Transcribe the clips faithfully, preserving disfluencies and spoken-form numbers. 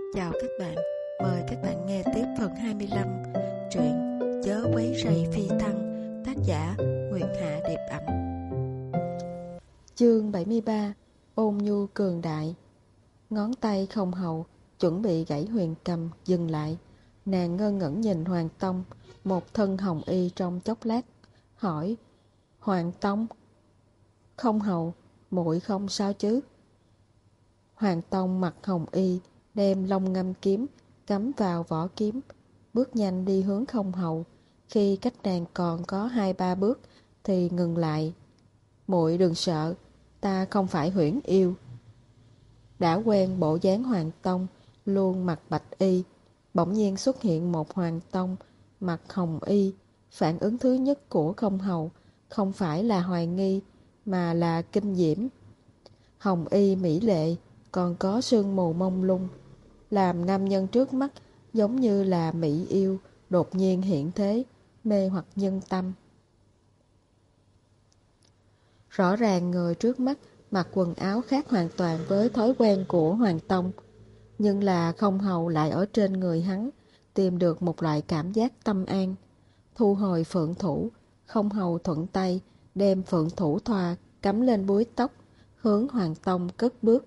Chào các bạn, mời các bạn nghe tiếp phần hai mươi lăm truyện Chớ quấy rầy phi thăng, tác giả Nguyệt Hạ Điệp Ảnh. Chương bảy mươi ba. Ôn nhu cường đại. Ngón tay không hậu chuẩn bị gãy huyền cầm dừng lại. Nàng ngơ ngẩn nhìn Hoàng Tông, một thân hồng y trong chốc lát, hỏi: Hoàng Tông? Không hậu, muội không sao chứ? Hoàng Tông mặc hồng y, đem long ngâm kiếm cắm vào vỏ kiếm, bước nhanh đi hướng không hậu. Khi cách nàng còn có hai ba bước thì ngừng lại. Muội đừng sợ, ta không phải huyễn yêu. Đã quen bộ dáng Hoàng Tông luôn mặc bạch y, bỗng nhiên xuất hiện một Hoàng Tông mặc hồng y. Phản ứng thứ nhất của không hậu không phải là hoài nghi, mà là kinh diễm. Hồng y mỹ lệ, còn có sương mù mông lung, làm nam nhân trước mắt giống như là mỹ yêu đột nhiên hiện thế, mê hoặc nhân tâm. Rõ ràng người trước mắt mặc quần áo khác hoàn toàn với thói quen của Hoàng Tông, nhưng là không hầu lại ở trên người hắn tìm được một loại cảm giác tâm an. Thu hồi phượng thủ, không hầu thuận tay đem phượng thủ thoa cắm lên búi tóc, hướng Hoàng Tông cất bước.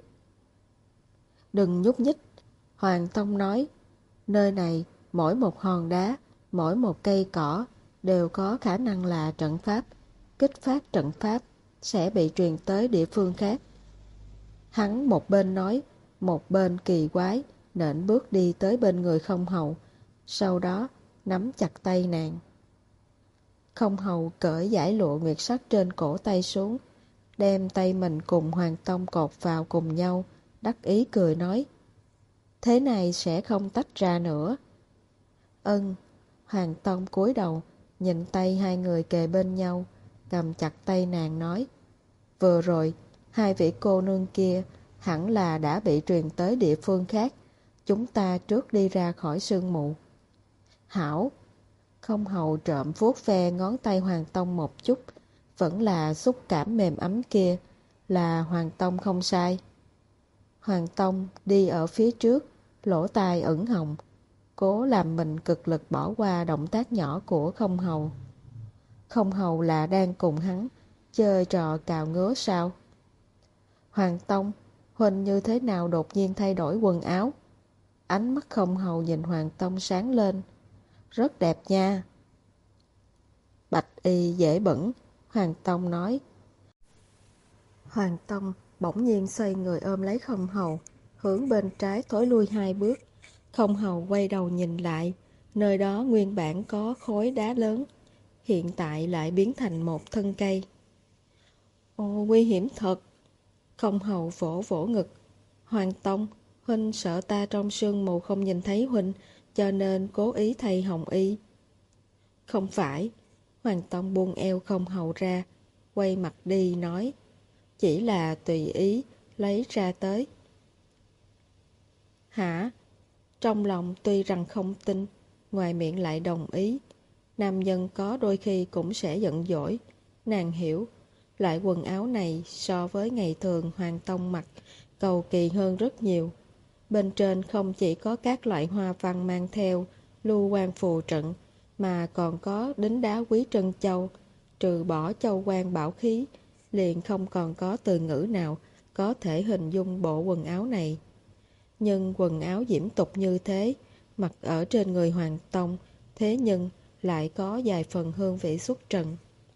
Đừng nhúc nhích, Hoàng Tông nói. Nơi này, mỗi một hòn đá, mỗi một cây cỏ đều có khả năng là trận pháp. Kích phát trận pháp sẽ bị truyền tới địa phương khác. Hắn một bên nói, một bên kỳ quái nện bước đi tới bên người không hầu, sau đó nắm chặt tay nàng. Không hầu cởi giải lụa nguyệt sắc trên cổ tay xuống, đem tay mình cùng Hoàng Tông cột vào cùng nhau, đắc ý cười nói: Thế này sẽ không tách ra nữa. Ân. Hoàng Tông cúi đầu nhìn tay hai người kề bên nhau, cầm chặt tay nàng nói: Vừa rồi hai vị cô nương kia hẳn là đã bị truyền tới địa phương khác. Chúng ta trước đi ra khỏi sương mù. Hảo. Không hầu trộm vuốt ve ngón tay Hoàng Tông một chút, vẫn là xúc cảm mềm ấm kia, là Hoàng Tông không sai. Hoàng Tông đi ở phía trước, lỗ tai ửng hồng, cố làm mình cực lực bỏ qua động tác nhỏ của không hầu. Không hầu là đang cùng hắn chơi trò cào ngứa sao? Hoàng Tông, huynh như thế nào đột nhiên thay đổi quần áo? Ánh mắt không hầu nhìn Hoàng Tông sáng lên. Rất đẹp nha. Bạch y dễ bẩn, Hoàng Tông nói. Hoàng Tông bỗng nhiên xoay người ôm lấy không hầu, hướng bên trái thối lui hai bước. Không hầu quay đầu nhìn lại, nơi đó nguyên bản có khối đá lớn, hiện tại lại biến thành một thân cây. Ồ, nguy hiểm thật. Không hầu vỗ vỗ ngực. Hoàng Tông, huynh sợ ta trong sương mù không nhìn thấy huynh, cho nên cố ý thay hồng y. Không phải. Hoàng Tông buông eo không hầu ra, quay mặt đi nói: Chỉ là tùy ý lấy ra tới. Hả? Trong lòng tuy rằng không tin, ngoài miệng lại đồng ý. Nam nhân có đôi khi cũng sẽ giận dỗi. Nàng hiểu, loại quần áo này so với ngày thường Hoàng Tông mặc cầu kỳ hơn rất nhiều. Bên trên không chỉ có các loại hoa văn mang theo lưu quan phù trận, mà còn có đính đá quý trân châu. Trừ bỏ châu quan bảo khí, liền không còn có từ ngữ nào có thể hình dung bộ quần áo này. Nhưng quần áo diễm tục như thế, mặc ở trên người Hoàng Tông, thế nhưng lại có vài phần hương vị xuất trần.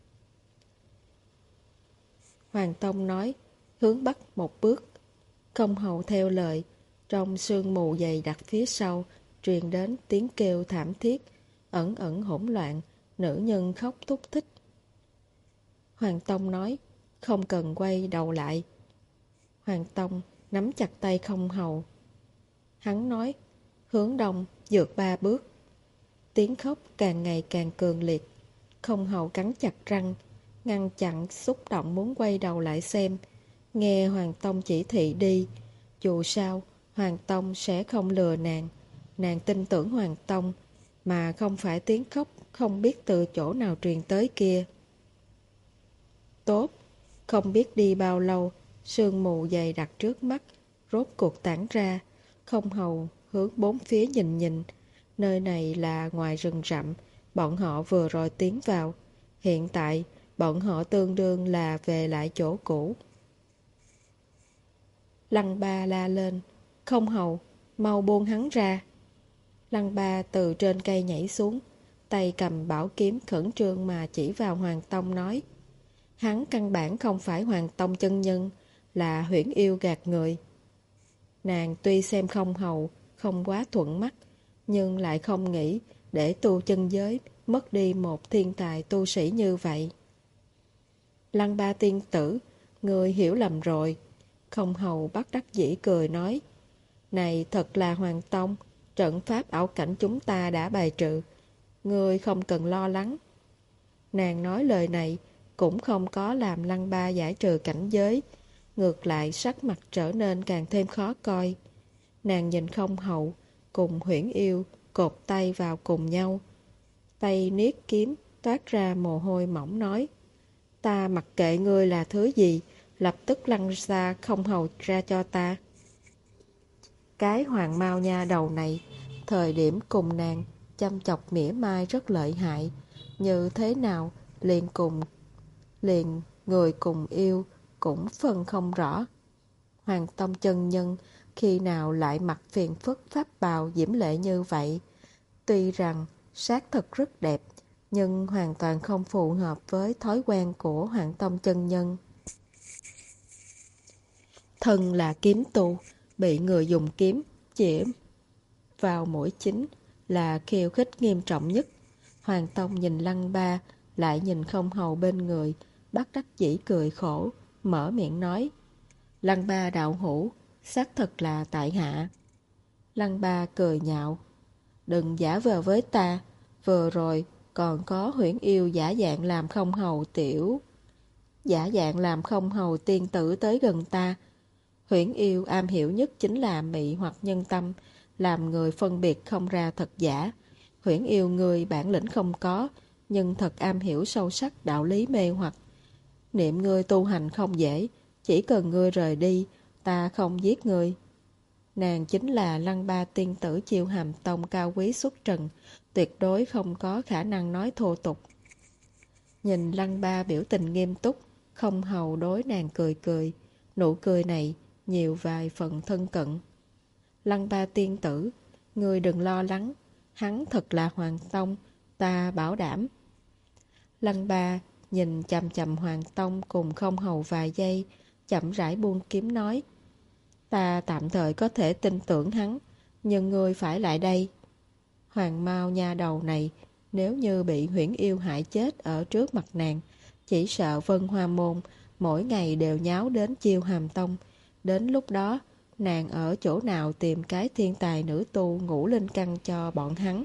Hoàng Tông nói, hướng bắc một bước. Không hầu theo lời, trong sương mù dày đặc phía sau truyền đến tiếng kêu thảm thiết, ẩn ẩn hỗn loạn, nữ nhân khóc thúc thích. Hoàng Tông nói, không cần quay đầu lại. Hoàng Tông nắm chặt tay không hầu. Hắn nói, hướng đông vượt ba bước. Tiếng khóc càng ngày càng cường liệt. Không hầu cắn chặt răng, ngăn chặn xúc động muốn quay đầu lại xem. Nghe Hoàng Tông chỉ thị đi. Dù sao, Hoàng Tông sẽ không lừa nàng. Nàng tin tưởng Hoàng Tông, mà không phải tiếng khóc không biết từ chỗ nào truyền tới kia. Tốt, không biết đi bao lâu, sương mù dày đặc trước mắt, rốt cuộc tản ra. Không hầu hướng bốn phía nhìn nhìn. Nơi này là ngoài rừng rậm, bọn họ vừa rồi tiến vào. Hiện tại, bọn họ tương đương là về lại chỗ cũ. Lăng Ba la lên, không hầu, mau buông hắn ra. Lăng Ba từ trên cây nhảy xuống, tay cầm bảo kiếm khẩn trương mà chỉ vào Hoàng Tông nói. Hắn căn bản không phải Hoàng Tông chân nhân, là huyễn yêu gạt người. Nàng tuy xem không hầu, không quá thuận mắt, nhưng lại không nghĩ để tu chân giới mất đi một thiên tài tu sĩ như vậy. Lăng Ba tiên tử, người hiểu lầm rồi. Không hầu bắt đắc dĩ cười nói. Này thật là Hoàng Tông, trận pháp ảo cảnh chúng ta đã bài trừ. Ngươi không cần lo lắng. Nàng nói lời này cũng không có làm Lăng Ba giải trừ cảnh giới. Ngược lại sắc mặt trở nên càng thêm khó coi. Nàng nhìn không hậu cùng huyễn yêu cột tay vào cùng nhau. Tay niết kiếm toát ra mồ hôi mỏng nói. Ta mặc kệ ngươi là thứ gì, lập tức lăn ra không hầu ra cho ta. Cái hoàng mao nha đầu này, thời điểm cùng nàng chăm chọc mỉa mai rất lợi hại. Như thế nào liền cùng liền người cùng yêu cũng phân không rõ. Hoàng Tông chân nhân khi nào lại mặc phiền phức pháp bào diễm lệ như vậy. Tuy rằng xác thực rất đẹp, nhưng hoàn toàn không phù hợp với thói quen của Hoàng Tông chân nhân. Thân là kiếm tu, bị người dùng kiếm chĩa vào mũi chính là khiêu khích nghiêm trọng nhất. Hoàng Tông nhìn Lăng Ba, lại nhìn không hầu bên người, bắt đắc dĩ cười khổ, mở miệng nói. Lăng Ba đạo hữu, xác thật là tại hạ. Lăng Ba cười nhạo. Đừng giả vờ với ta, vừa rồi còn có huyễn yêu giả dạng làm không hầu tiểu. Giả dạng làm không hầu tiên tử tới gần ta. Huyễn yêu am hiểu nhất chính là mị hoặc nhân tâm, làm người phân biệt không ra thật giả. Huyễn yêu người bản lĩnh không có, nhưng thật am hiểu sâu sắc đạo lý mê hoặc. Niệm ngươi tu hành không dễ, chỉ cần ngươi rời đi, ta không giết ngươi. Nàng chính là Lăng Ba tiên tử Chiêu Hàm Tông cao quý xuất trần, tuyệt đối không có khả năng nói thô tục. Nhìn Lăng Ba biểu tình nghiêm túc, không hầu đối nàng cười cười, nụ cười này nhiều vài phần thân cận. Lăng Ba tiên tử, ngươi đừng lo lắng, hắn thật là Hoàng Tông, ta bảo đảm. Lăng Ba nhìn chằm chằm Hoàng Tông cùng không hầu vài giây, chậm rãi buông kiếm nói. Ta tạm thời có thể tin tưởng hắn, nhưng ngươi phải lại đây. Hoàng Mao nha đầu này, nếu như bị huyễn yêu hại chết ở trước mặt nàng, chỉ sợ Vân Hoa Môn mỗi ngày đều nháo đến Chiêu Hàm Tông. Đến lúc đó, nàng ở chỗ nào tìm cái thiên tài nữ tu ngủ lên căn cho bọn hắn.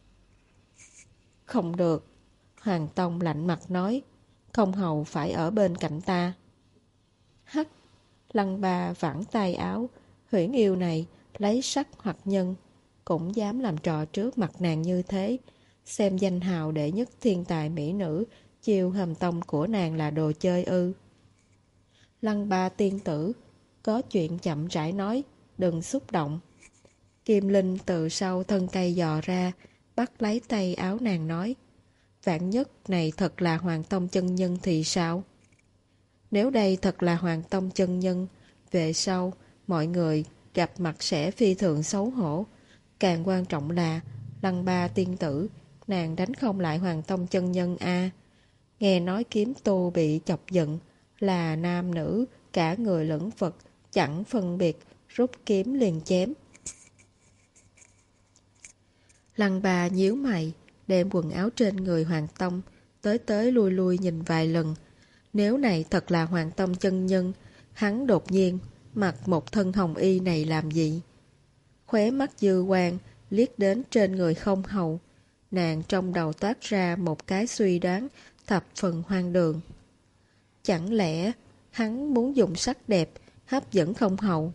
Không được. Hoàng Tông lạnh mặt nói. Không hầu phải ở bên cạnh ta. Hắc. Lăng Ba vãn tay áo. Huyễn yêu này lấy sắc hoặc nhân, cũng dám làm trò trước mặt nàng như thế. Xem danh hào đệ nhất thiên tài mỹ nữ Chiêu Hàm Tông của nàng là đồ chơi ư. Lăng Ba tiên tử, có chuyện chậm rãi nói, đừng xúc động. Kim Linh từ sau thân cây dò ra, bắt lấy tay áo nàng nói. Vạn nhất này thật là Hoàng Tông chân nhân thì sao? Nếu đây thật là Hoàng Tông chân nhân, về sau mọi người gặp mặt sẽ phi thường xấu hổ. Càng quan trọng là Lăng Ba tiên tử, nàng đánh không lại Hoàng Tông chân nhân a. Nghe nói kiếm tu bị chọc giận, là nam nữ, cả người lẫn vật, chẳng phân biệt, rút kiếm liền chém. Lăng Ba nhíu mày, đem quần áo trên người Hoàng Tông tới tới lui lui nhìn vài lần. Nếu này thật là Hoàng Tông chân nhân, hắn đột nhiên mặc một thân hồng y này làm gì? Khóe mắt dư quang liếc đến trên người không hầu. Nàng trong đầu toát ra một cái suy đoán thập phần hoang đường. Chẳng lẽ hắn muốn dùng sắc đẹp hấp dẫn không hầu?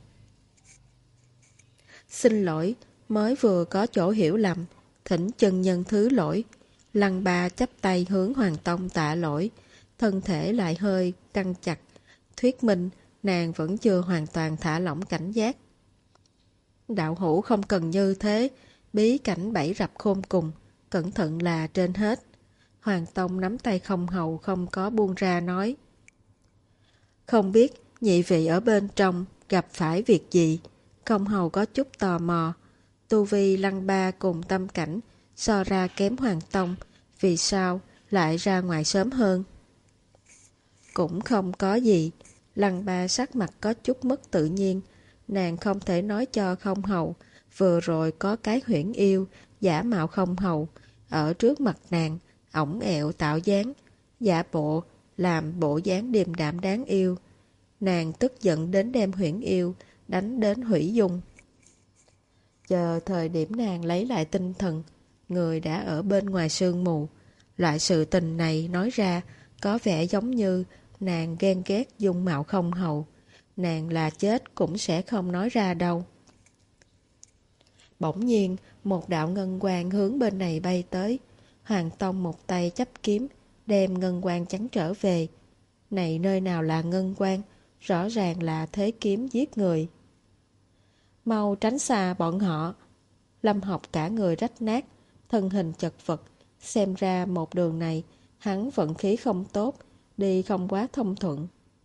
Xin lỗi, mới vừa có chỗ hiểu lầm, thỉnh chân nhân thứ lỗi. Lăng Ba chắp tay hướng Hoàng Tông tạ lỗi, thân thể lại hơi căng chặt, thuyết minh nàng vẫn chưa hoàn toàn thả lỏng cảnh giác. Đạo hữu không cần như thế, bí cảnh bẫy rập khôn cùng, cẩn thận là trên hết. Hoàng Tông nắm tay Không Hầu không có buông ra nói. Không biết nhị vị ở bên trong gặp phải việc gì? Không Hầu có chút tò mò. Tu vi Lăng Ba cùng tâm cảnh so ra kém Hoàng Tông, vì sao lại ra ngoài sớm hơn? Cũng không có gì. Lăng Ba sắc mặt có chút mất tự nhiên. Nàng không thể nói cho Không Hầu vừa rồi có cái huyễn yêu giả mạo Không Hầu ở trước mặt nàng, ổng ẹo tạo dáng, giả bộ làm bộ dáng điềm đạm đáng yêu. Nàng tức giận đến đem huyễn yêu đánh đến hủy dung. Chờ thời điểm nàng lấy lại tinh thần, người đã ở bên ngoài sương mù. Loại sự tình này nói ra có vẻ giống như nàng ghen ghét dung mạo Không Hầu. Nàng là chết cũng sẽ không nói ra đâu. Bỗng nhiên, một đạo ngân quang hướng bên này bay tới. Hoàng Tông một tay chấp kiếm, đem ngân quang chắn trở về. Này nơi nào là ngân quang, rõ ràng là thế kiếm giết người. Mau tránh xa bọn họ. Lâm Học cả người rách nát, thân hình chật vật. Xem ra một đường này, hắn vận khí không tốt, đi không quá thông thuận.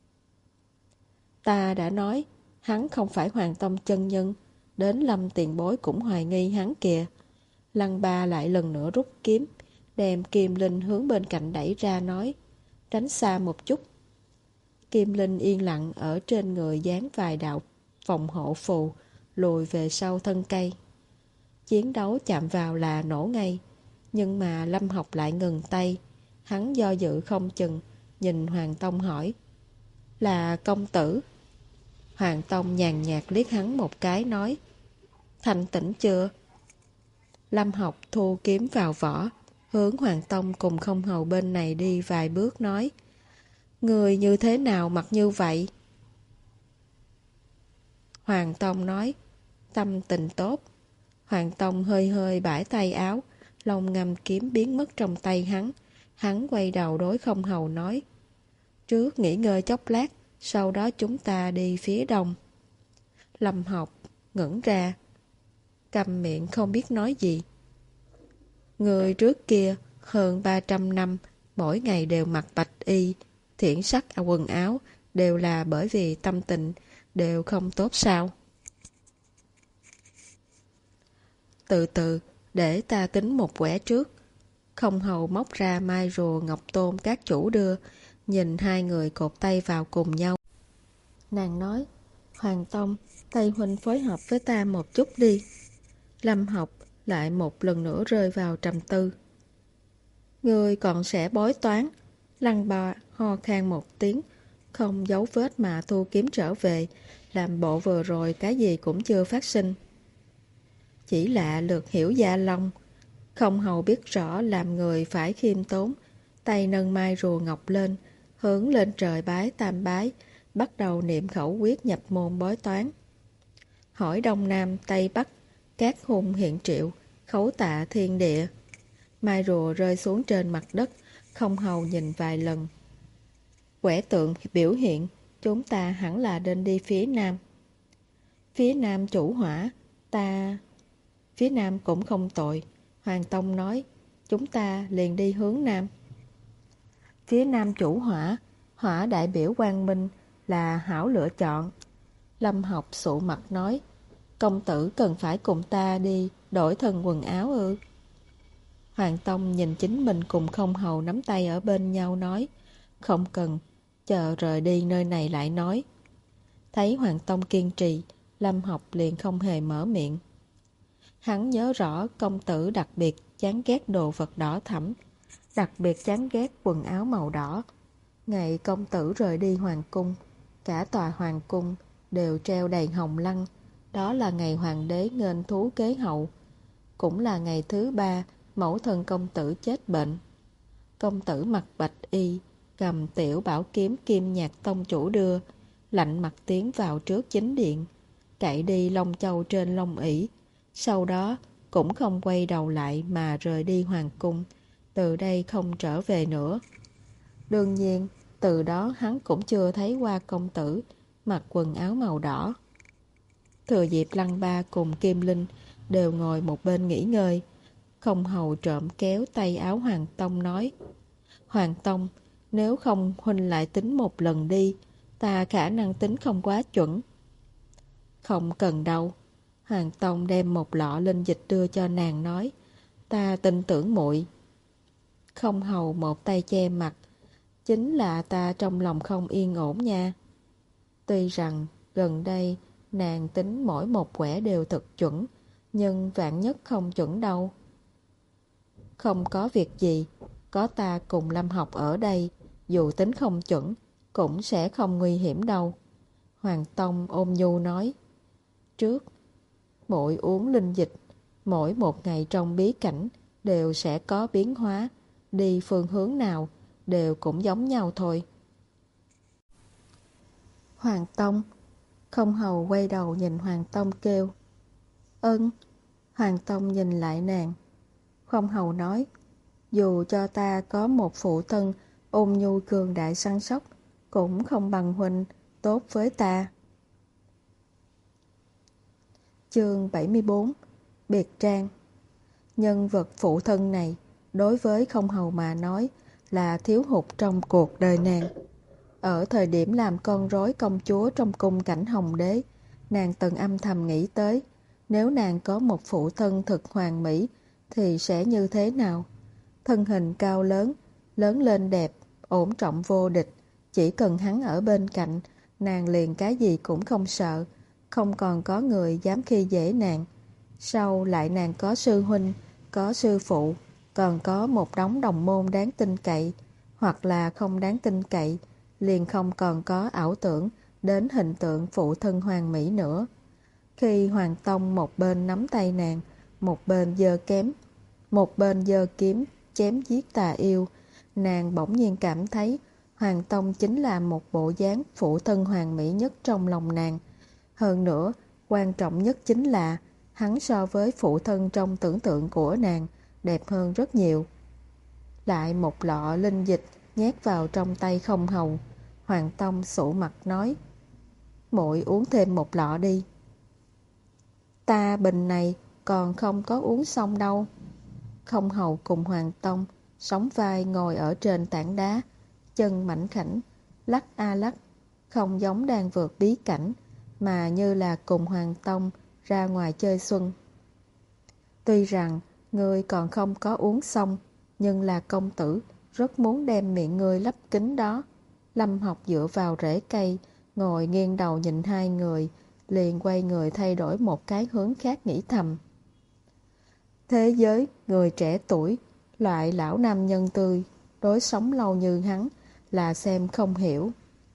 Ta đã nói, hắn không phải Hoàng Tông chân nhân, đến Lâm tiền bối cũng hoài nghi hắn kìa. Lăng Ba lại lần nữa rút kiếm, đem Kim Linh hướng bên cạnh đẩy ra nói, tránh xa một chút. Kim Linh yên lặng ở trên người dán vài đạo phòng hộ phù, lùi về sau thân cây. Chiến đấu chạm vào là nổ ngay, nhưng mà Lâm Học lại ngừng tay. Hắn do dự không chừng, nhìn Hoàng Tông hỏi, là công tử? Hoàng Tông nhàn nhạt liếc hắn một cái nói, thành tỉnh chưa? Lâm Học thu kiếm vào vỏ, hướng Hoàng Tông cùng Không Hầu bên này đi vài bước nói, người như thế nào mặc như vậy? Hoàng Tông nói, tâm tình tốt. Hoàng Tông hơi hơi bãi tay áo, lông ngâm kiếm biến mất trong tay hắn. Hắn quay đầu đối Không Hầu nói, trước nghỉ ngơi chốc lát, sau đó chúng ta đi phía đông. Lâm Học ngẩn ra, câm miệng không biết nói gì. Người trước kia hơn ba trăm năm, mỗi ngày đều mặc bạch y, thiển sắc quần áo, đều là bởi vì tâm tình đều không tốt sao? Từ từ, để ta tính một quẻ trước. Không Hầu móc ra mai rùa ngọc tôn các chủ đưa, nhìn hai người cột tay vào cùng nhau. Nàng nói, Hoàng Tông, Tây huynh phối hợp với ta một chút đi. Lâm Học lại một lần nữa rơi vào trầm tư. Người còn sẽ bói toán. Lăng Ba ho khan một tiếng, không giấu vết mà thu kiếm trở về, làm bộ vừa rồi cái gì cũng chưa phát sinh. Chỉ là lược hiểu gia long. Không Hầu biết rõ làm người phải khiêm tốn, tay nâng mai rùa ngọc lên, hướng lên trời bái tam bái, bắt đầu niệm khẩu quyết nhập môn bói toán. Hỏi Đông Nam Tây Bắc, các hung hiện triệu, khấu tạ thiên địa. Mai rùa rơi xuống trên mặt đất, Không Hầu nhìn vài lần. Quẻ tượng biểu hiện, chúng ta hẳn là nên đi phía Nam. Phía Nam chủ hỏa, ta... Phía Nam cũng không tội. Hoàng Tông nói, chúng ta liền đi hướng Nam. Phía Nam chủ hỏa, hỏa đại biểu quang minh là hảo lựa chọn. Lâm Học sụ mặt nói, công tử cần phải cùng ta đi đổi thân quần áo ư? Hoàng Tông nhìn chính mình cùng Không Hầu nắm tay ở bên nhau nói, không cần, chờ rời đi nơi này lại nói. Thấy Hoàng Tông kiên trì, Lâm Học liền không hề mở miệng. Hắn nhớ rõ công tử đặc biệt chán ghét đồ vật đỏ thẫm, đặc biệt chán ghét quần áo màu đỏ. Ngày công tử rời đi hoàng cung, cả tòa hoàng cung đều treo đầy hồng lăng. Đó là ngày hoàng đế nghênh thú kế hậu, cũng là ngày thứ ba mẫu thân công tử chết bệnh. Công tử mặc bạch y, cầm tiểu bảo kiếm kim nhạc tông chủ đưa, lạnh mặt tiến vào trước chính điện, cậy đi lông châu trên lông ỷ. Sau đó cũng không quay đầu lại mà rời đi hoàng cung, từ đây không trở về nữa. Đương nhiên, từ đó hắn cũng chưa thấy qua công tử mặc quần áo màu đỏ. Thừa dịp Lăng Ba cùng Kim Linh đều ngồi một bên nghỉ ngơi, Không Hầu trộm kéo tay áo Hoàng Tông nói: Hoàng Tông, nếu không huynh lại tính một lần đi, ta khả năng tính không quá chuẩn. Không cần đâu. Hoàng Tông đem một lọ linh dịch đưa cho nàng nói: Ta tin tưởng muội. Không Hầu một tay che mặt: Chính là ta trong lòng không yên ổn nha. Tuy rằng gần đây nàng tính mỗi một quẻ đều thật chuẩn, nhưng vạn nhất không chuẩn đâu. Không có việc gì, có ta cùng Lâm Học ở đây, dù tính không chuẩn, cũng sẽ không nguy hiểm đâu. Hoàng Tông ôm nhu nói: Trước, muội uống linh dịch, mỗi một ngày trong bí cảnh đều sẽ có biến hóa, đi phương hướng nào đều cũng giống nhau thôi. Hoàng Tông. Không Hầu quay đầu nhìn Hoàng Tông kêu: Ân. Hoàng Tông nhìn lại nàng. Không Hầu nói: Dù cho ta có một phụ thân ôn nhu cường đại săn sóc, cũng không bằng huynh tốt với ta. Chương bảy mươi bốn. Biệt trang. Nhân vật phụ thân này đối với Không Hầu mà nói là thiếu hụt trong cuộc đời nàng. Ở thời điểm làm con rối công chúa trong cung Cảnh Hồng Đế, nàng từng âm thầm nghĩ tới, nếu nàng có một phụ thân thực hoàn mỹ thì sẽ như thế nào? Thân hình cao lớn, lớn lên đẹp, ổn trọng vô địch, chỉ cần hắn ở bên cạnh, nàng liền cái gì cũng không sợ, không còn có người dám khi dễ nàng. Sau lại nàng có sư huynh, có sư phụ, còn có một đống đồng môn đáng tin cậy, hoặc là không đáng tin cậy, liền không còn có ảo tưởng đến hình tượng phụ thân hoàn mỹ nữa. Khi Hoàng Tông một bên nắm tay nàng, một bên giơ kém, một bên giơ kiếm chém giết tà yêu, nàng bỗng nhiên cảm thấy Hoàng Tông chính là một bộ dáng phụ thân hoàn mỹ nhất trong lòng nàng. Hơn nữa, quan trọng nhất chính là hắn so với phụ thân trong tưởng tượng của nàng đẹp hơn rất nhiều. Lại một lọ linh dịch nhét vào trong tay Không Hầu. Hoàng Tông sụ mặt nói: Muội uống thêm một lọ đi. Ta bình này còn không có uống xong đâu. Không Hầu cùng Hoàng Tông sóng vai ngồi ở trên tảng đá, chân mảnh khảnh, lắc a lắc, không giống đang vượt bí cảnh, mà như là cùng Hoàng Tông ra ngoài chơi xuân. Tuy rằng ngươi còn không có uống xong, nhưng là công tử rất muốn đem miệng ngươi lấp kín đó. Lâm Học dựa vào rễ cây, ngồi nghiêng đầu nhìn hai người, liền quay người thay đổi một cái hướng khác nghĩ thầm. Thế giới, người trẻ tuổi, loại lão nam nhân tươi, đối sống lâu như hắn, là xem không hiểu.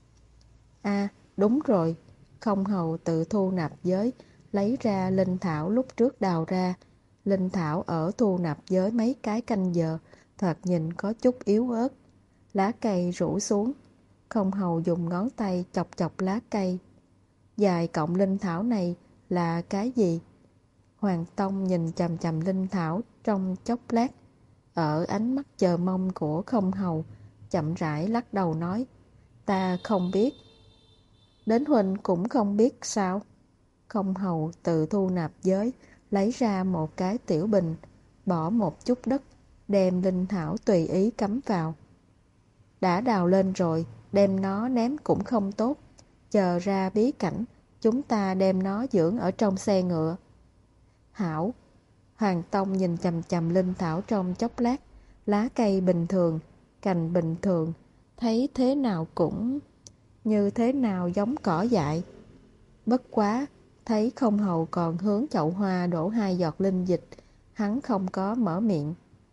À, đúng rồi, Không Hầu tự thu nạp giới, lấy ra linh thảo lúc trước đào ra. Linh thảo ở thu nạp giới mấy cái canh giờ, thật nhìn có chút yếu ớt. Lá cây rủ xuống, Không Hầu dùng ngón tay chọc chọc lá cây. Dài cộng linh thảo này là cái gì? Hoàng Tông nhìn chằm chằm linh thảo trong chốc lát, ở ánh mắt chờ mong của Không Hầu, chậm rãi lắc đầu nói: Ta không biết. Đến huynh cũng không biết sao? Không Hầu tự thu nạp giới, lấy ra một cái tiểu bình, bỏ một chút đất, đem linh thảo tùy ý cắm vào. Đã đào lên rồi, đem nó ném cũng không tốt. Chờ ra bí cảnh, chúng ta đem nó dưỡng ở trong xe ngựa. Hảo. Hoàng Tông nhìn chằm chằm linh thảo trong chốc lát, lá cây bình thường, cành bình thường, thấy thế nào cũng như thế nào giống cỏ dại. Bất quá, thấy Không Hầu còn hướng chậu hoa đổ hai giọt linh dịch, hắn không có mở miệng.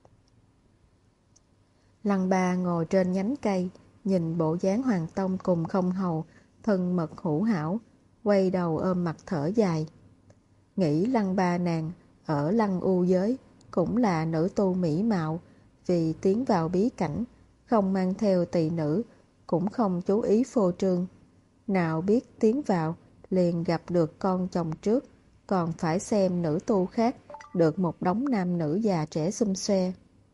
Lăng Ba ngồi trên nhánh cây, nhìn bộ dáng Hoàng Tông cùng Không Hầu, thân mật hữu hảo, quay đầu ôm mặt thở dài. Nghĩ Lăng Ba nàng ở Lăng U giới cũng là nữ tu mỹ mạo, vì tiến vào bí cảnh, không mang theo tỳ nữ, cũng không chú ý phô trương. Nào biết tiến vào, liền gặp được con chồng trước, còn phải xem nữ tu khác, được một đống nam nữ già trẻ xum xoe.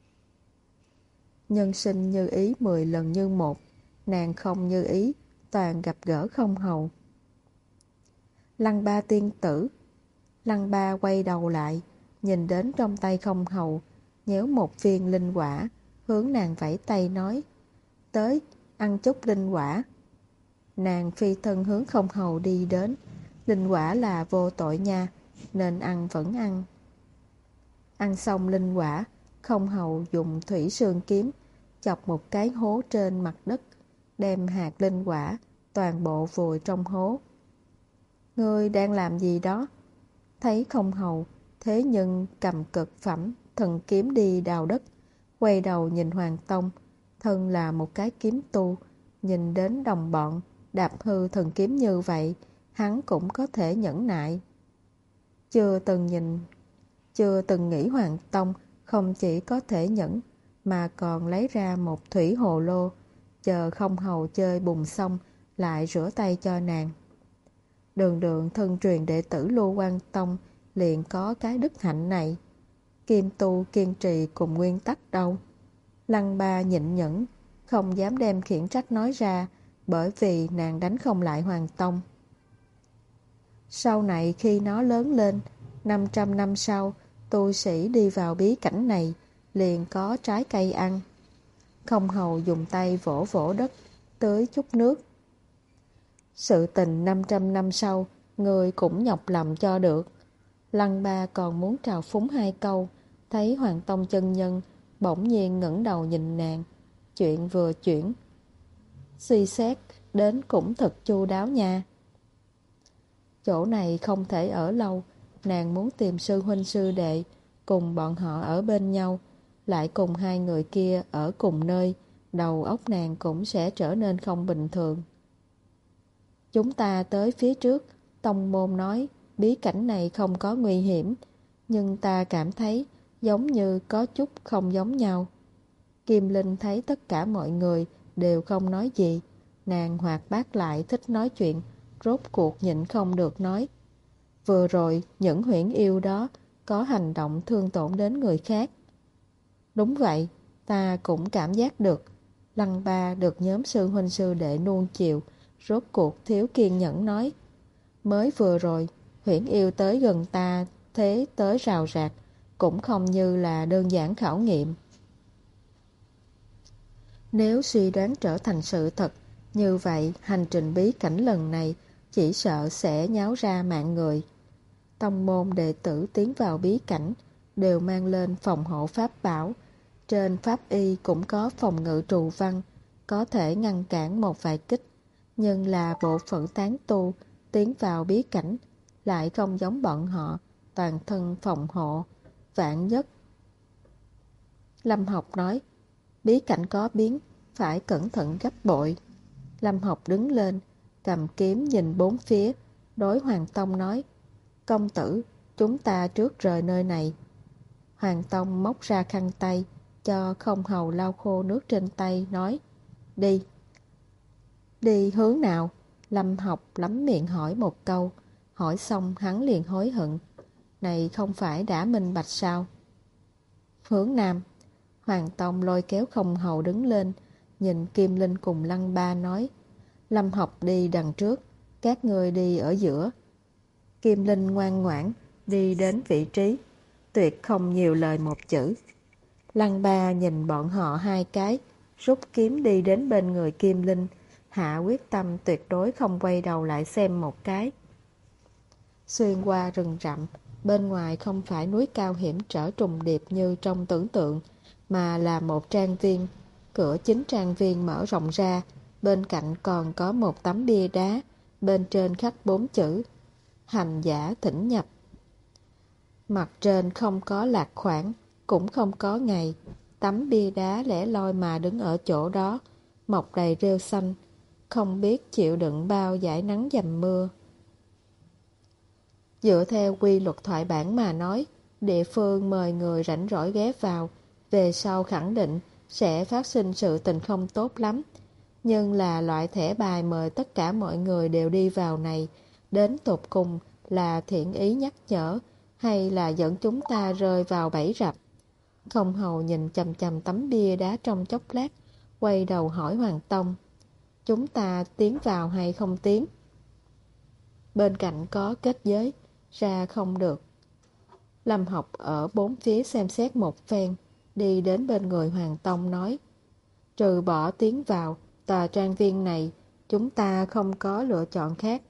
Nhân sinh như ý mười lần như một, nàng không như ý, toàn gặp gỡ Không Hầu. Lăng Ba tiên tử. Lăng Ba quay đầu lại, nhìn đến trong tay không hầu, nhéo một viên linh quả, hướng nàng vẫy tay nói, tới, ăn chút linh quả. Nàng phi thân hướng không hầu đi đến, linh quả là vô tội nha, nên ăn vẫn ăn. Ăn xong linh quả, không hầu dùng thủy sương kiếm, chọc một cái hố trên mặt đất, đem hạt linh quả, toàn bộ vùi trong hố. Ngươi đang làm gì đó? Thấy không hầu, thế nhưng cầm cực phẩm, thần kiếm đi đào đất, quay đầu nhìn Hoàng Tông, thân là một cái kiếm tu, nhìn đến đồng bọn, đạp hư thần kiếm như vậy, hắn cũng có thể nhẫn nại. Chưa từng nhìn, chưa từng nghĩ Hoàng Tông không chỉ có thể nhẫn, mà còn lấy ra một thủy hồ lô, chờ không hầu chơi bùng xong, lại rửa tay cho nàng. Đường đường thân truyền đệ tử Lưu Quan Tông liền có cái đức hạnh này. Kim tu kiên trì cùng nguyên tắc đâu. Lăng Ba nhịn nhẫn, không dám đem khiển trách nói ra, bởi vì nàng đánh không lại Hoàng Tông. Sau này khi nó lớn lên, năm trăm năm sau, tu sĩ đi vào bí cảnh này, liền có trái cây ăn. Không hầu dùng tay vỗ vỗ đất, tưới chút nước. Sự tình năm trăm năm sau, người cũng nhọc lòng cho được. Lăng Ba còn muốn trào phúng hai câu, thấy Hoàng Tông chân nhân, bỗng nhiên ngẩng đầu nhìn nàng. Chuyện vừa chuyển. Suy xét, đến cũng thật chu đáo nha. Chỗ này không thể ở lâu, nàng muốn tìm sư huynh sư đệ, cùng bọn họ ở bên nhau, lại cùng hai người kia ở cùng nơi, đầu óc nàng cũng sẽ trở nên không bình thường. Chúng ta tới phía trước, tông môn nói bí cảnh này không có nguy hiểm, nhưng ta cảm thấy giống như có chút không giống nhau. Kim Linh thấy tất cả mọi người đều không nói gì, nàng hoạt bát lại thích nói chuyện, rốt cuộc nhịn không được nói. Vừa rồi những huyễn yêu đó có hành động thương tổn đến người khác. Đúng vậy, ta cũng cảm giác được. Lăng Ba được nhóm sư huynh sư đệ nuông chiều, rốt cuộc thiếu kiên nhẫn nói. Mới vừa rồi, huyễn yêu tới gần ta, thế tới rào rạc, cũng không như là đơn giản khảo nghiệm. Nếu suy đoán trở thành sự thật, như vậy hành trình bí cảnh lần này chỉ sợ sẽ nháo ra mạng người. Tông môn đệ tử tiến vào bí cảnh đều mang lên phòng hộ pháp bảo, trên pháp y cũng có phòng ngự trù văn, có thể ngăn cản một vài kích, nhưng là bộ phận tán tu tiến vào bí cảnh lại không giống bọn họ, toàn thân phòng hộ, vạn nhất. Lâm Học nói, bí cảnh có biến, phải cẩn thận gấp bội. Lâm Học đứng lên, cầm kiếm nhìn bốn phía, đối Hoàng Tông nói, công tử, chúng ta trước rời nơi này. Hoàng Tông móc ra khăn tay, cho không hầu lau khô nước trên tay, nói, đi. Đi hướng nào? Lâm Học lắm miệng hỏi một câu, hỏi xong hắn liền hối hận. Này không phải đã minh bạch sao? Hướng nam. Hoàng Tông lôi kéo không hầu đứng lên, nhìn Kim Linh cùng Lăng Ba nói, Lâm Học đi đằng trước, các ngươi đi ở giữa. Kim Linh ngoan ngoãn, đi đến vị trí, tuyệt không nhiều lời một chữ. Lăng Ba nhìn bọn họ hai cái, rút kiếm đi đến bên người Kim Linh, hạ quyết tâm tuyệt đối không quay đầu lại xem một cái. Xuyên qua rừng rậm, bên ngoài không phải núi cao hiểm trở trùng điệp như trong tưởng tượng, mà là một trang viên. Cửa chính trang viên mở rộng ra, bên cạnh còn có một tấm bia đá, bên trên khắc bốn chữ, hành giả thỉnh nhập. Mặt trên không có lạc khoản, cũng không có ngày, tấm bia đá lẻ loi mà đứng ở chỗ đó, mọc đầy rêu xanh, không biết chịu đựng bao dải nắng dầm mưa. Dựa theo quy luật thoại bản mà nói, địa phương mời người rảnh rỗi ghé vào, về sau khẳng định sẽ phát sinh sự tình không tốt lắm. Nhưng là loại thẻ bài mời tất cả mọi người đều đi vào này, đến tột cùng là thiện ý nhắc nhở, hay là dẫn chúng ta rơi vào bẫy rập. Không hầu nhìn chằm chằm tấm bia đá trong chốc lát, quay đầu hỏi Hoàng Tông, chúng ta tiến vào hay không tiến? bên cạnh có kết giới, ra không được. Lâm Học ở bốn phía xem xét một phen, đi đến bên người Hoàng Tông nói, trừ bỏ tiến vào tòa trang viên này, chúng ta không có lựa chọn khác.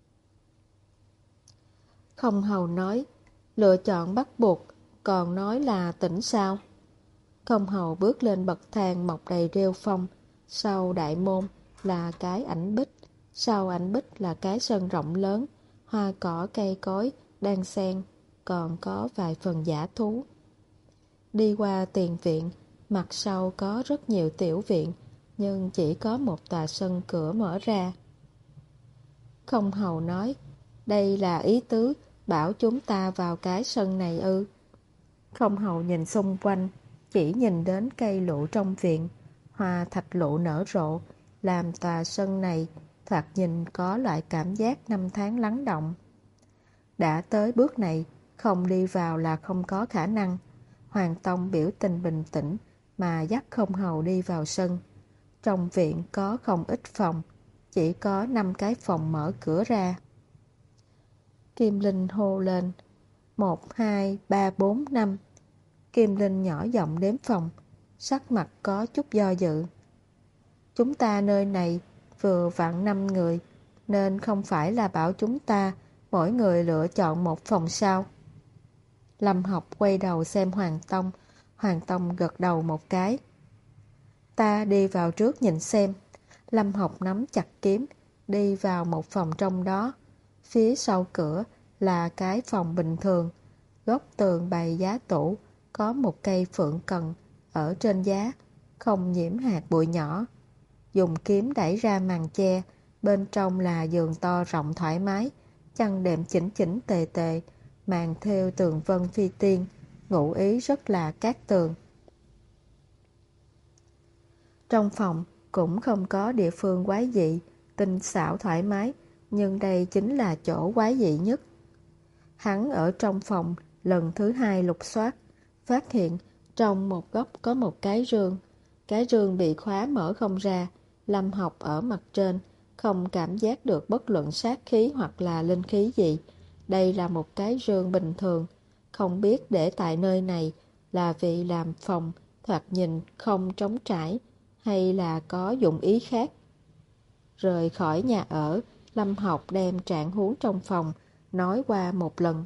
Không Hầu nói, lựa chọn bắt buộc, còn nói là tỉnh sao? Không Hầu bước lên bậc thang mọc đầy rêu phong, sau đại môn là cái ảnh bích, sau ảnh bích là cái sân rộng lớn, hoa cỏ cây cối, đan xen, còn có vài phần dã thú. Đi qua tiền viện, mặt sau có rất nhiều tiểu viện, nhưng chỉ có một tòa sân cửa mở ra. Không Hầu nói, đây là ý tứ, bảo chúng ta vào cái sân này ư. Không Hầu nhìn xung quanh, chỉ nhìn đến cây lụ trong viện, hoa thạch lụ nở rộ, làm tòa sân này thoạt nhìn có loại cảm giác năm tháng lắng động. Đã tới bước này, không đi vào là không có khả năng. Hoàng Tông biểu tình bình tĩnh mà dắt Không Hầu đi vào sân. Trong viện có không ít phòng, chỉ có năm cái phòng mở cửa ra. Kim Linh hô lên, một, hai, ba, bốn, năm. Kim Linh nhỏ giọng đếm phòng, sắc mặt có chút do dự. Chúng ta nơi này vừa vặn năm người, nên không phải là bảo chúng ta mỗi người lựa chọn một phòng sao. Lâm Học quay đầu xem Hoàng Tông, Hoàng Tông gật đầu một cái. Ta đi vào trước nhìn xem. Lâm Học nắm chặt kiếm, đi vào một phòng trong đó. Phía sau cửa là cái phòng bình thường, góc tường bày giá tủ, có một cây phượng cần ở trên giá, không nhiễm hạt bụi nhỏ. Dùng kiếm đẩy ra màn che, bên trong là giường to rộng thoải mái, chăn đệm chỉnh chỉnh tề tề, màn thêu tường vân phi tiên, ngụ ý rất là cát tường. Trong phòng cũng không có địa phương quái dị, tinh xảo thoải mái, nhưng đây chính là chỗ quái dị nhất. Hắn ở trong phòng lần thứ hai lục soát, phát hiện trong một góc có một cái rương. Cái rương bị khóa mở không ra. Lâm Học ở mặt trên, không cảm giác được bất luận sát khí hoặc là linh khí gì. Đây là một cái rương bình thường, không biết để tại nơi này là vì làm phòng thoạt nhìn không trống trải hay là có dụng ý khác. Rời khỏi nhà ở, Lâm Học đem trạng huống trong phòng nói qua một lần.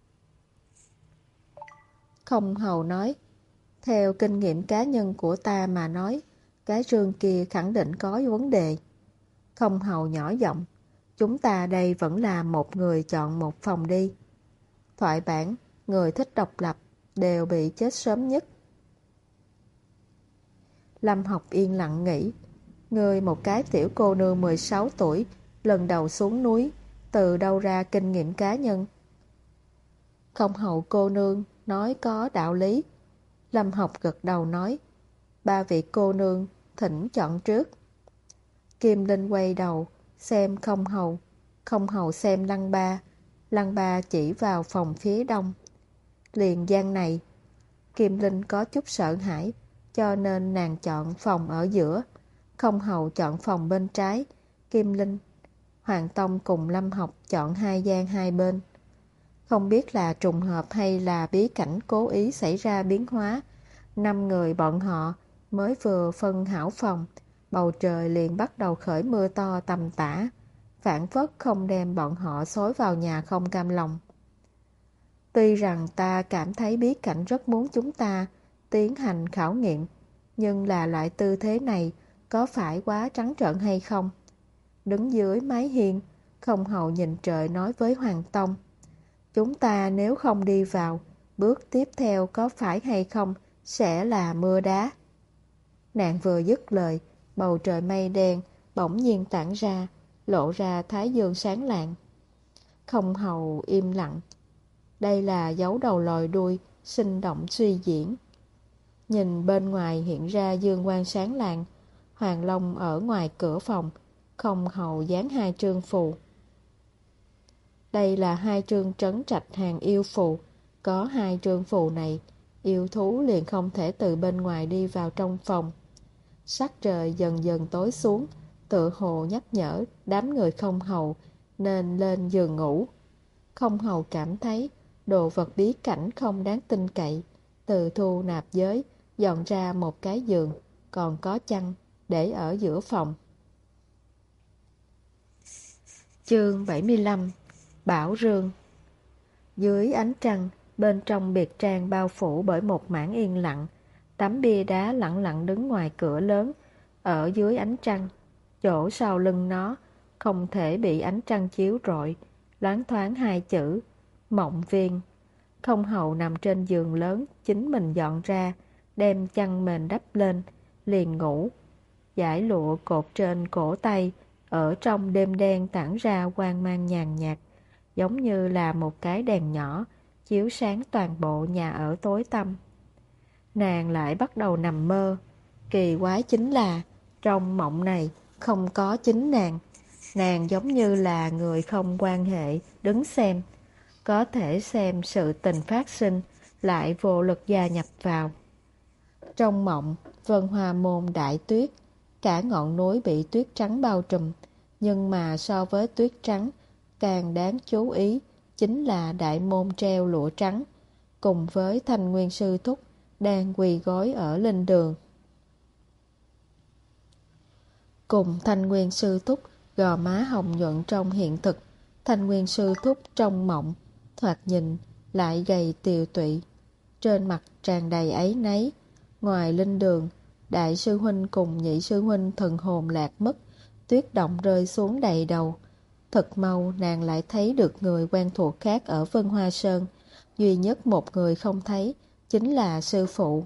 Không Hầu nói, theo kinh nghiệm cá nhân của ta mà nói, cái rương kia khẳng định có vấn đề. Không Hầu nhỏ giọng, chúng ta đây vẫn là một người chọn một phòng đi. Thoại bản, người thích độc lập đều bị chết sớm nhất. Lâm Học yên lặng nghĩ, người một cái tiểu cô nương mười sáu tuổi, lần đầu xuống núi, từ đâu ra kinh nghiệm cá nhân? Không Hầu cô nương nói có đạo lý. Lâm Học gật đầu nói, ba vị cô nương thỉnh chọn trước. Kim Linh quay đầu xem Không Hầu, Không Hầu xem Lăng Ba, Lăng Ba chỉ vào phòng phía đông. Liền gian này, Kim Linh có chút sợ hãi, cho nên nàng chọn phòng ở giữa. Không Hầu chọn phòng bên trái, Kim Linh, Hoàng Tông cùng Lâm Học chọn hai gian hai bên. Không biết là trùng hợp hay là bí cảnh cố ý xảy ra biến hóa, năm người bọn họ mới vừa phân hảo phòng, bầu trời liền bắt đầu khởi mưa to tầm tã, phản phất không đem bọn họ xối vào nhà không cam lòng. Tuy rằng ta cảm thấy bí cảnh rất muốn chúng ta tiến hành khảo nghiệm, nhưng là loại tư thế này có phải quá trắng trợn hay không? Đứng dưới mái hiên, Không Hầu nhìn trời nói với Hoàng Tông, chúng ta nếu không đi vào, bước tiếp theo có phải hay không sẽ là mưa đá. Nàng vừa dứt lời, bầu trời mây đen bỗng nhiên tản ra, lộ ra thái dương sáng lạng. Không Hầu im lặng. Đây là dấu đầu lòi đuôi, sinh động suy diễn. Nhìn bên ngoài hiện ra dương quang sáng lạng, Hoàng Long ở ngoài cửa phòng, Không Hầu dán hai trương phù. Đây là hai trương trấn trạch hàng yêu phù. Có hai trương phù này, yêu thú liền không thể từ bên ngoài đi vào trong phòng. Sắc trời dần dần tối xuống, tựa hồ nhắc nhở đám người Không Hầu nên lên giường ngủ. Không hầu cảm thấy đồ vật bí cảnh không đáng tin cậy. Từ thu nạp giới dọn ra một cái giường, còn có chăn để ở giữa phòng. Chương bảy mươi lăm. Bảo Rương. Dưới ánh trăng, bên trong biệt trang bao phủ bởi một mảng yên lặng, tấm bia đá lặng lặng đứng ngoài cửa lớn, ở dưới ánh trăng. Chỗ sau lưng nó không thể bị ánh trăng chiếu rọi, loáng thoáng hai chữ Mộng Viên. Không hầu nằm trên giường lớn chính mình dọn ra, đem chăn mền đắp lên, liền ngủ. Dải lụa cột trên cổ tay, ở trong đêm đen tản ra quang mang nhàn nhạt, giống như là một cái đèn nhỏ, chiếu sáng toàn bộ nhà ở tối tăm. Nàng lại bắt đầu nằm mơ. Kỳ quái chính là, trong mộng này không có chính nàng. Nàng giống như là người không quan hệ, đứng xem. Có thể xem sự tình phát sinh, lại vô lực gia nhập vào. Trong mộng, Vân Hoa Môn đại tuyết, cả ngọn núi bị tuyết trắng bao trùm. Nhưng mà so với tuyết trắng, càng đáng chú ý chính là đại môn treo lụa trắng, cùng với Thanh Nguyên Sư Thúc đang quỳ gối ở linh đường. Cùng Thanh Nguyên Sư Thúc gò má hồng nhuận trong hiện thực, Thanh Nguyên Sư Thúc trong mộng, thoạt nhìn lại gầy tiều tụy, trên mặt tràn đầy áy náy. Ngoài linh đường, đại sư huynh cùng nhị sư huynh thần hồn lạc mất, tuyết động rơi xuống đầy đầu. Thật mau nàng lại thấy được người quen thuộc khác ở Vân Hoa Sơn, duy nhất một người không thấy chính là sư phụ.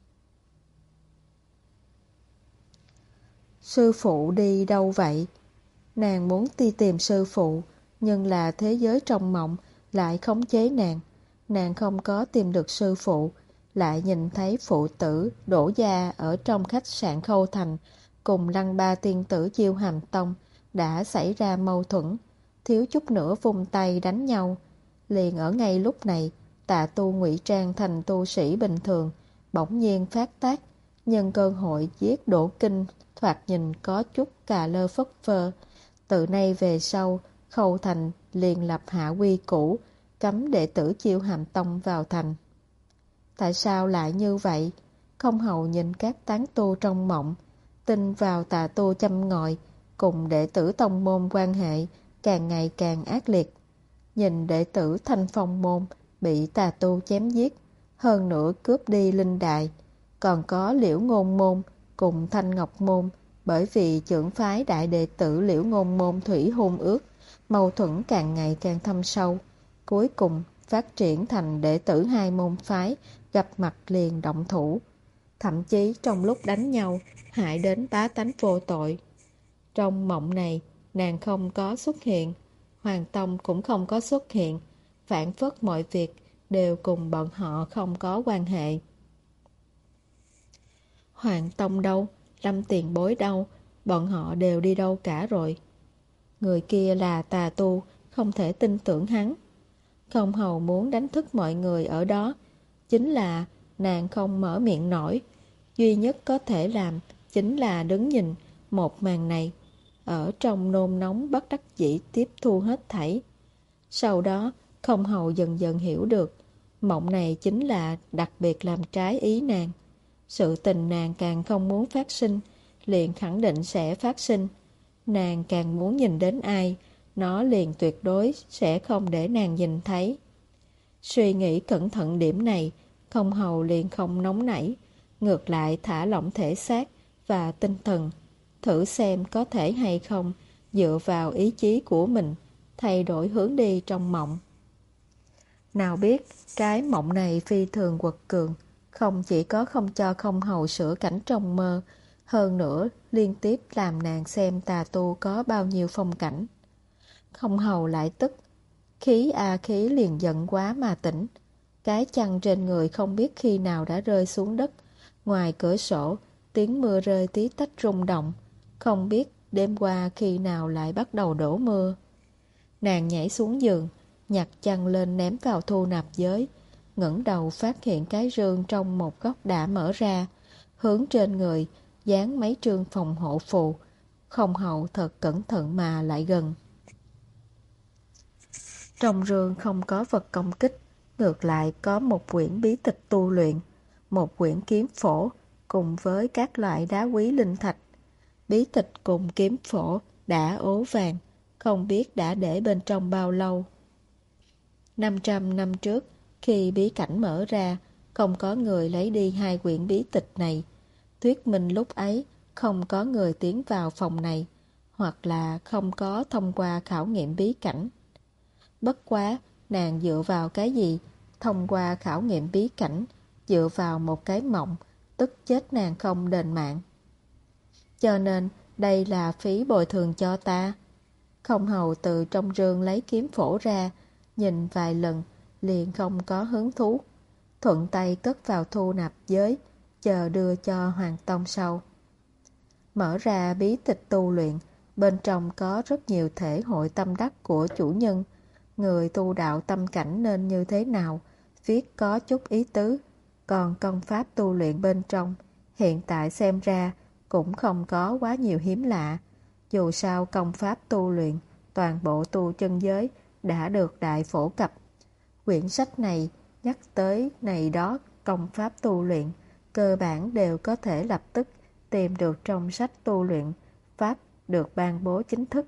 Sư phụ đi đâu vậy? Nàng muốn đi tìm sư phụ, nhưng là thế giới trong mộng lại khống chế nàng. Nàng không có tìm được sư phụ, lại nhìn thấy phụ tử Đỗ Gia ở trong khách sạn Khâu Thành cùng Lăng Ba tiên tử Chiêu Hàm Tông đã xảy ra mâu thuẫn, thiếu chút nữa vung tay đánh nhau. Liền ở ngay lúc này, Tạ Tu ngụy trang thành tu sĩ bình thường, bỗng nhiên phát tác, nhân cơ hội giết Đỗ Kinh, thoạt nhìn có chút cà lơ phất phơ. Từ nay về sau, Khâu Thành liền lập hạ quy củ, cấm đệ tử Chiêu Hàm Tông vào thành. Tại sao lại như vậy? Không hầu nhìn các tán tu trong mộng, tin vào Tạ Tu châm ngòi, cùng đệ tử tông môn quan hệ càng ngày càng ác liệt. Nhìn đệ tử Thanh Phong môn bị Tà Tu chém giết, hơn nữa cướp đi linh đài, còn có Liễu Ngôn môn cùng Thanh Ngọc môn bởi vì trưởng phái đại đệ tử Liễu Ngôn môn thủy hôn ước, mâu thuẫn càng ngày càng thâm sâu, cuối cùng phát triển thành đệ tử hai môn phái gặp mặt liền động thủ, thậm chí trong lúc đánh nhau hại đến bá tánh vô tội. Trong mộng này, nàng không có xuất hiện, Hoàng Tông cũng không có xuất hiện, phản phất mọi việc đều cùng bọn họ không có quan hệ. Hoàng Tông đâu? Lâm Tiền Bối đâu? Bọn họ đều đi đâu cả rồi? Người kia là Tà Tu, không thể tin tưởng hắn. Không hầu muốn đánh thức mọi người ở đó, chính là nàng không mở miệng nổi. Duy nhất có thể làm chính là đứng nhìn một màn này, ở trong nôn nóng bất đắc dĩ tiếp thu hết thảy. Sau đó, không hầu dần dần hiểu được, mộng này chính là đặc biệt làm trái ý nàng. Sự tình nàng càng không muốn phát sinh, liền khẳng định sẽ phát sinh. Nàng càng muốn nhìn đến ai, nó liền tuyệt đối sẽ không để nàng nhìn thấy. Suy nghĩ cẩn thận điểm này, không hầu liền không nóng nảy, ngược lại thả lỏng thể xác và tinh thần, thử xem có thể hay không dựa vào ý chí của mình thay đổi hướng đi trong mộng. Nào biết cái mộng này phi thường quật cường, không chỉ có không cho không hầu sửa cảnh trong mơ, hơn nữa liên tiếp làm nàng xem Tà Tu có bao nhiêu phong cảnh. Không hầu lại tức, khí a khí liền giận quá mà tỉnh. Cái chăn trên người không biết khi nào đã rơi xuống đất, ngoài cửa sổ tiếng mưa rơi tí tách rung động, không biết đêm qua khi nào lại bắt đầu đổ mưa. Nàng nhảy xuống giường, nhặt chăn lên ném vào thu nạp giới, ngẩng đầu phát hiện cái rương trong một góc đã mở ra, hướng trên người dán mấy trương phòng hộ phù. Không hầu thật cẩn thận mà lại gần. Trong rương không có vật công kích, ngược lại có một quyển bí tịch tu luyện, một quyển kiếm phổ, cùng với các loại đá quý linh thạch. Bí tịch cùng kiếm phổ đã ố vàng, không biết đã để bên trong bao lâu. năm trăm năm trước, khi bí cảnh mở ra, không có người lấy đi hai quyển bí tịch này. Thuyết minh lúc ấy không có người tiến vào phòng này, hoặc là không có thông qua khảo nghiệm bí cảnh. Bất quá, nàng dựa vào cái gì? Thông qua khảo nghiệm bí cảnh, dựa vào một cái mộng, tức chết nàng không đền mạng. Cho nên, đây là phí bồi thường cho ta. Không hầu từ trong rương lấy kiếm phổ ra, nhìn vài lần, liền không có hứng thú. Thuận tay cất vào thu nạp giới, chờ đưa cho Hoàng Tông sau. Mở ra bí tịch tu luyện, bên trong có rất nhiều thể hội tâm đắc của chủ nhân. Người tu đạo tâm cảnh nên như thế nào, viết có chút ý tứ. Còn công pháp tu luyện bên trong, hiện tại xem ra cũng không có quá nhiều hiếm lạ. Dù sao công pháp tu luyện, toàn bộ tu chân giới đã được đại phổ cập. Quyển sách này nhắc tới này đó công pháp tu luyện, cơ bản đều có thể lập tức tìm được trong sách tu luyện pháp được ban bố chính thức.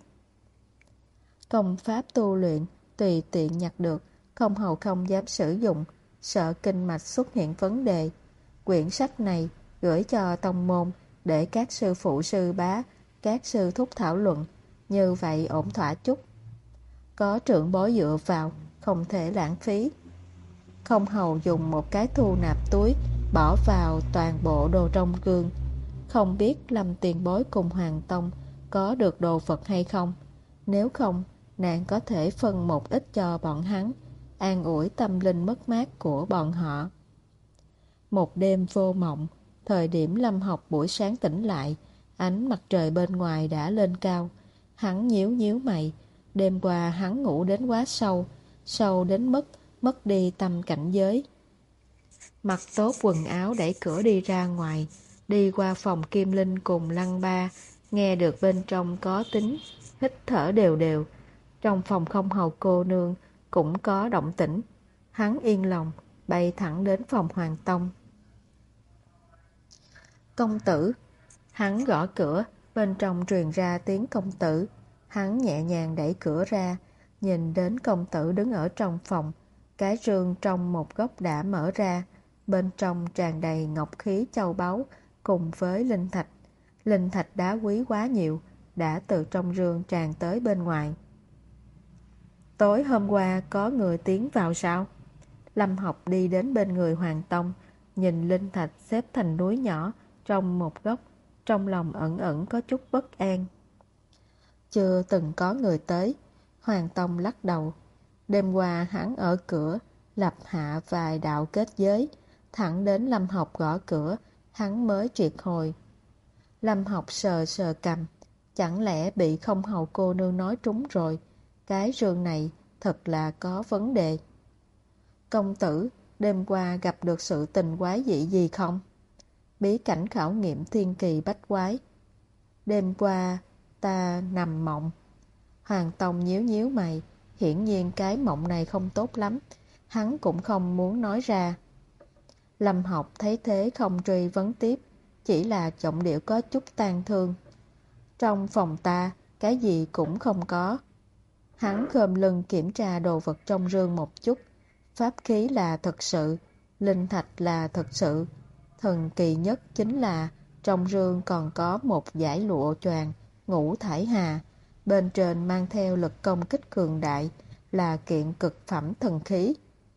Công pháp tu luyện tùy tiện nhặt được, không hầu không dám sử dụng, sợ kinh mạch xuất hiện vấn đề. Quyển sách này gửi cho tông môn để các sư phụ sư bá, các sư thúc thảo luận, như vậy ổn thỏa chút. Có trưởng bối dựa vào, không thể lãng phí. Không hầu dùng một cái thu nạp túi, bỏ vào toàn bộ đồ trong gương. Không biết Lâm tiền bối cùng Hoàng Tông có được đồ vật hay không. Nếu không, nàng có thể phân một ít cho bọn hắn, an ủi tâm linh mất mát của bọn họ. Một đêm vô mộng, thời điểm Lâm học buổi sáng tỉnh lại, ánh mặt trời bên ngoài đã lên cao. Hắn nhíu nhíu mày, đêm qua hắn ngủ đến quá sâu, sâu đến mức mất đi tâm cảnh giới. Mặc tốt quần áo đẩy cửa đi ra ngoài, đi qua phòng Kim Linh cùng Lăng Ba, nghe được bên trong có tính, hít thở đều đều. Trong phòng không hầu cô nương cũng có động tĩnh. Hắn yên lòng, bay thẳng đến phòng Hoàng Tông. Công tử. Hắn gõ cửa, bên trong truyền ra tiếng công tử. Hắn nhẹ nhàng đẩy cửa ra, nhìn đến công tử đứng ở trong phòng. Cái rương trong một góc đã mở ra, bên trong tràn đầy ngọc khí châu báu cùng với linh thạch. Linh thạch đá quý quá nhiều, đã từ trong rương tràn tới bên ngoài. Tối hôm qua có người tiến vào sao? Lâm Học đi đến bên người Hoàng Tông, nhìn linh thạch xếp thành núi nhỏ trong một góc, trong lòng ẩn ẩn có chút bất an. Chưa từng có người tới. Hoàng Tông lắc đầu. Đêm qua hắn ở cửa, lập hạ vài đạo kết giới, thẳng đến Lâm Học gõ cửa, hắn mới triệt hồi. Lâm Học sờ sờ cầm, chẳng lẽ bị không hầu cô nương nói trúng rồi, cái rương này thật là có vấn đề. Công tử, đêm qua gặp được sự tình quái dị gì không? Bí cảnh khảo nghiệm thiên kỳ bách quái. Đêm qua, ta nằm mộng. Hoàng Tông nhíu nhíu mày, hiển nhiên cái mộng này không tốt lắm, hắn cũng không muốn nói ra. Lâm Học thấy thế không truy vấn tiếp, chỉ là giọng điệu có chút tang thương. Trong phòng ta, cái gì cũng không có. Hắn khom lưng kiểm tra đồ vật trong rương một chút. Pháp khí là thật sự, linh thạch là thật sự. Thần kỳ nhất chính là trong rương còn có một dải lụa choàng ngũ thải hà, bên trên mang theo lực công kích cường đại, là kiện cực phẩm thần khí.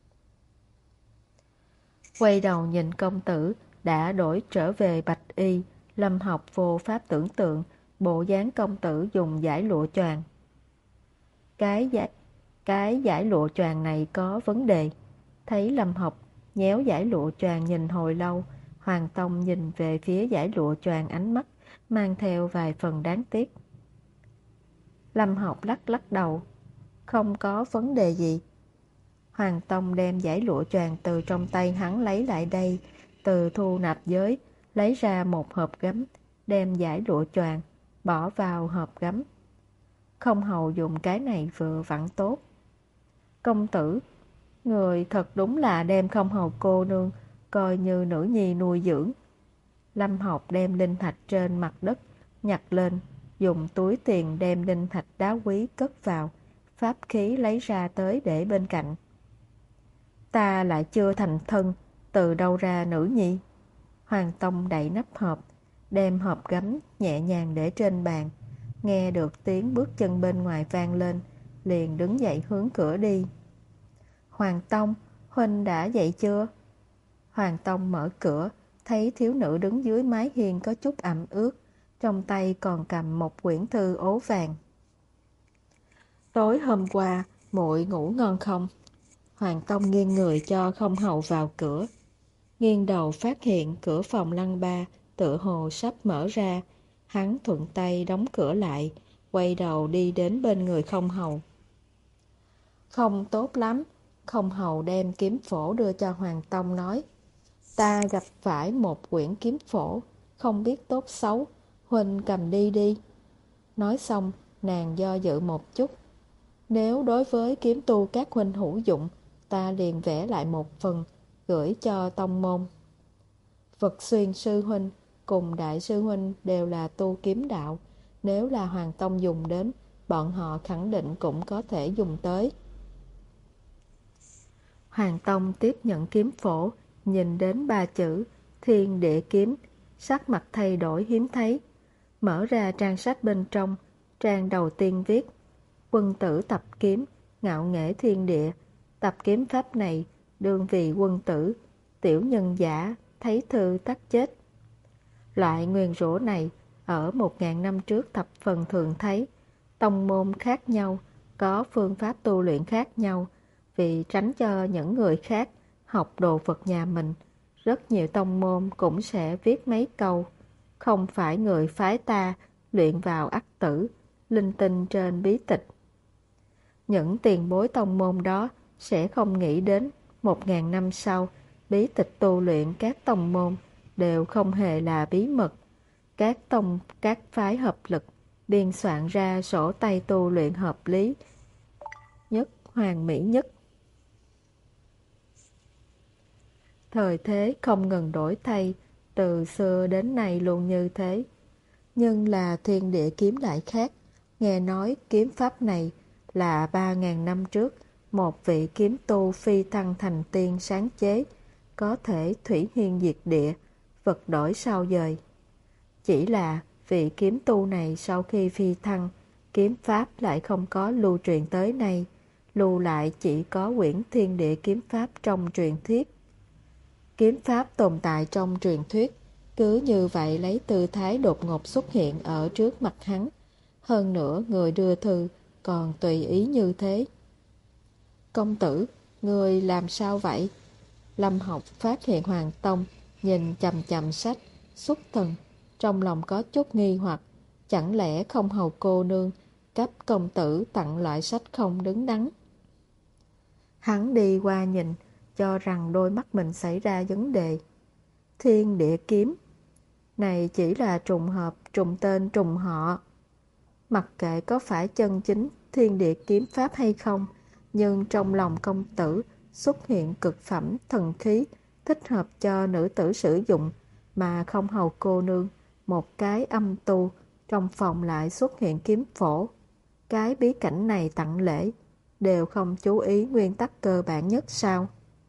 Quay đầu nhìn công tử đã đổi trở về bạch y, Lâm Học vô pháp tưởng tượng bộ dáng công tử dùng dải lụa choàng. Cái giải, cái giải lụa choàng này có vấn đề. Thấy Lâm Học nhéo giải lụa choàng nhìn hồi lâu, Hoàng Tông nhìn về phía giải lụa choàng, ánh mắt mang theo vài phần đáng tiếc. Lâm Học lắc lắc đầu, không có vấn đề gì. Hoàng Tông đem giải lụa choàng từ trong tay hắn lấy lại đây, từ thu nạp giới lấy ra một hộp gấm, đem giải lụa choàng bỏ vào hộp gấm. Không hầu dùng cái này vừa vặn tốt. Công tử, người thật đúng là đem Không Hầu cô nương coi như nữ nhi nuôi dưỡng. Lâm Học đem linh thạch trên mặt đất nhặt lên, dùng túi tiền đem linh thạch đá quý cất vào, pháp khí lấy ra tới để bên cạnh. Ta lại chưa thành thân, từ đâu ra nữ nhi? Hoàng Tông đậy nắp hộp, đem hộp gấm nhẹ nhàng để trên bàn. Nghe được tiếng bước chân bên ngoài vang lên, liền đứng dậy hướng cửa đi. Hoàng Tông, huynh đã dậy chưa? Hoàng Tông mở cửa, thấy thiếu nữ đứng dưới mái hiên có chút ẩm ướt, trong tay còn cầm một quyển thư ố vàng. Tối hôm qua, muội ngủ ngon không? Hoàng Tông nghiêng người cho Không Hầu vào cửa. Nghiêng đầu phát hiện cửa phòng lăng ba tựa hồ sắp mở ra. Hắn thuận tay đóng cửa lại, quay đầu đi đến bên người Không Hầu. Không tốt lắm. Không Hầu đem kiếm phổ đưa cho Hoàng Tông nói. Ta gặp phải một quyển kiếm phổ, không biết tốt xấu, huynh cầm đi đi. Nói xong, nàng do dự một chút. Nếu đối với kiếm tu các huynh hữu dụng, ta liền vẽ lại một phần, gửi cho tông môn. Vật Xuyên sư huynh cùng đại sư huynh đều là tu kiếm đạo, nếu là Hoàng Tông dùng đến, bọn họ khẳng định cũng có thể dùng tới. Hoàng Tông tiếp nhận kiếm phổ, nhìn đến ba chữ Thiên Địa Kiếm, sắc mặt thay đổi hiếm thấy. Mở ra trang sách bên trong, trang đầu tiên viết Quân tử tập kiếm, ngạo nghễ thiên địa. Tập kiếm pháp này, đương vì quân tử, tiểu nhân giả, thấy thư tắc chết. Loại nguyền rủa này, ở một ngàn năm trước thập phần thường thấy. Tông môn khác nhau, có phương pháp tu luyện khác nhau, vì tránh cho những người khác học đồ vật nhà mình. Rất nhiều tông môn cũng sẽ viết mấy câu, không phải người phái ta, luyện vào ắt tử, linh tinh trên bí tịch. Những tiền bối tông môn đó sẽ không nghĩ đến một ngàn năm sau, bí tịch tu luyện các tông môn đều không hề là bí mật. Các tông, các phái hợp lực, biên soạn ra sổ tay tu luyện hợp lý nhất, hoàn mỹ nhất. Thời thế không ngừng đổi thay, từ xưa đến nay luôn như thế. Nhưng là thiên địa kiếm lại khác, nghe nói kiếm pháp này là ba ngàn năm trước, một vị kiếm tu phi thăng thành tiên sáng chế, có thể thủy hiên diệt địa, vật đổi sao dời. Chỉ là vị kiếm tu này sau khi phi thăng, kiếm pháp lại không có lưu truyền tới nay, lưu lại chỉ có quyển thiên địa kiếm pháp trong truyền thuyết. Kiếm pháp tồn tại trong truyền thuyết, cứ như vậy lấy tư thái đột ngột xuất hiện ở trước mặt hắn. Hơn nữa người đưa thư còn tùy ý như thế. Công tử, người làm sao vậy? Lâm Học phát hiện Hoàng Tông nhìn chằm chằm sách, xuất thần, trong lòng có chút nghi hoặc, chẳng lẽ Không Hầu cô nương cấp công tử tặng loại sách không đứng đắn. Hắn đi qua nhìn, cho rằng đôi mắt mình xảy ra vấn đề. Thiên địa kiếm này chỉ là trùng hợp, trùng tên, trùng họ. Mặc kệ có phải chân chính thiên địa kiếm pháp hay không, nhưng trong lòng công tử xuất hiện cực phẩm thần khí thích hợp cho nữ tử sử dụng, mà Không Hầu cô nương một cái âm tu, trong phòng lại xuất hiện kiếm phổ. Cái bí cảnh này tặng lễ, đều không chú ý nguyên tắc cơ bản nhất sao?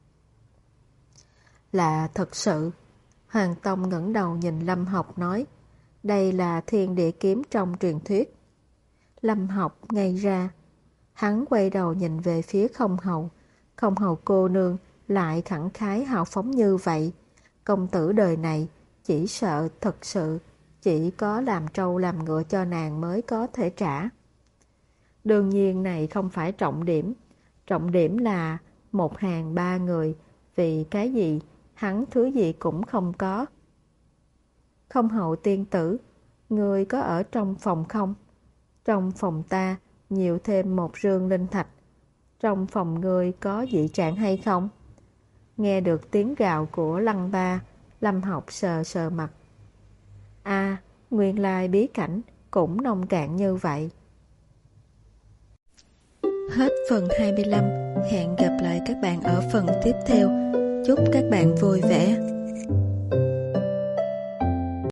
Là thật sự. Hoàng Tông ngẩng đầu nhìn Lâm Học nói, đây là thiên địa kiếm trong truyền thuyết. Lâm Học ngây ra, hắn quay đầu nhìn về phía Không Hầu. Không Hầu cô nương lại khẳng khái hào phóng như vậy. Công tử đời này chỉ sợ thật sự chỉ có làm trâu làm ngựa cho nàng mới có thể trả. Đương nhiên này không phải trọng điểm. Trọng điểm là một hàng ba người, vì cái gì hắn thứ gì cũng không có. Không Hầu tiên tử, người có ở trong phòng không? Trong phòng ta nhiều thêm một rương linh thạch. Trong phòng người có dị trạng hay không? Nghe được tiếng gào của Lăng Ba, Lâm Học sờ sờ mặt. À, nguyên lai bí cảnh cũng nông cạn như vậy. Hết phần hai mươi lăm. Hẹn gặp lại các bạn ở phần tiếp theo. Chúc các bạn vui vẻ.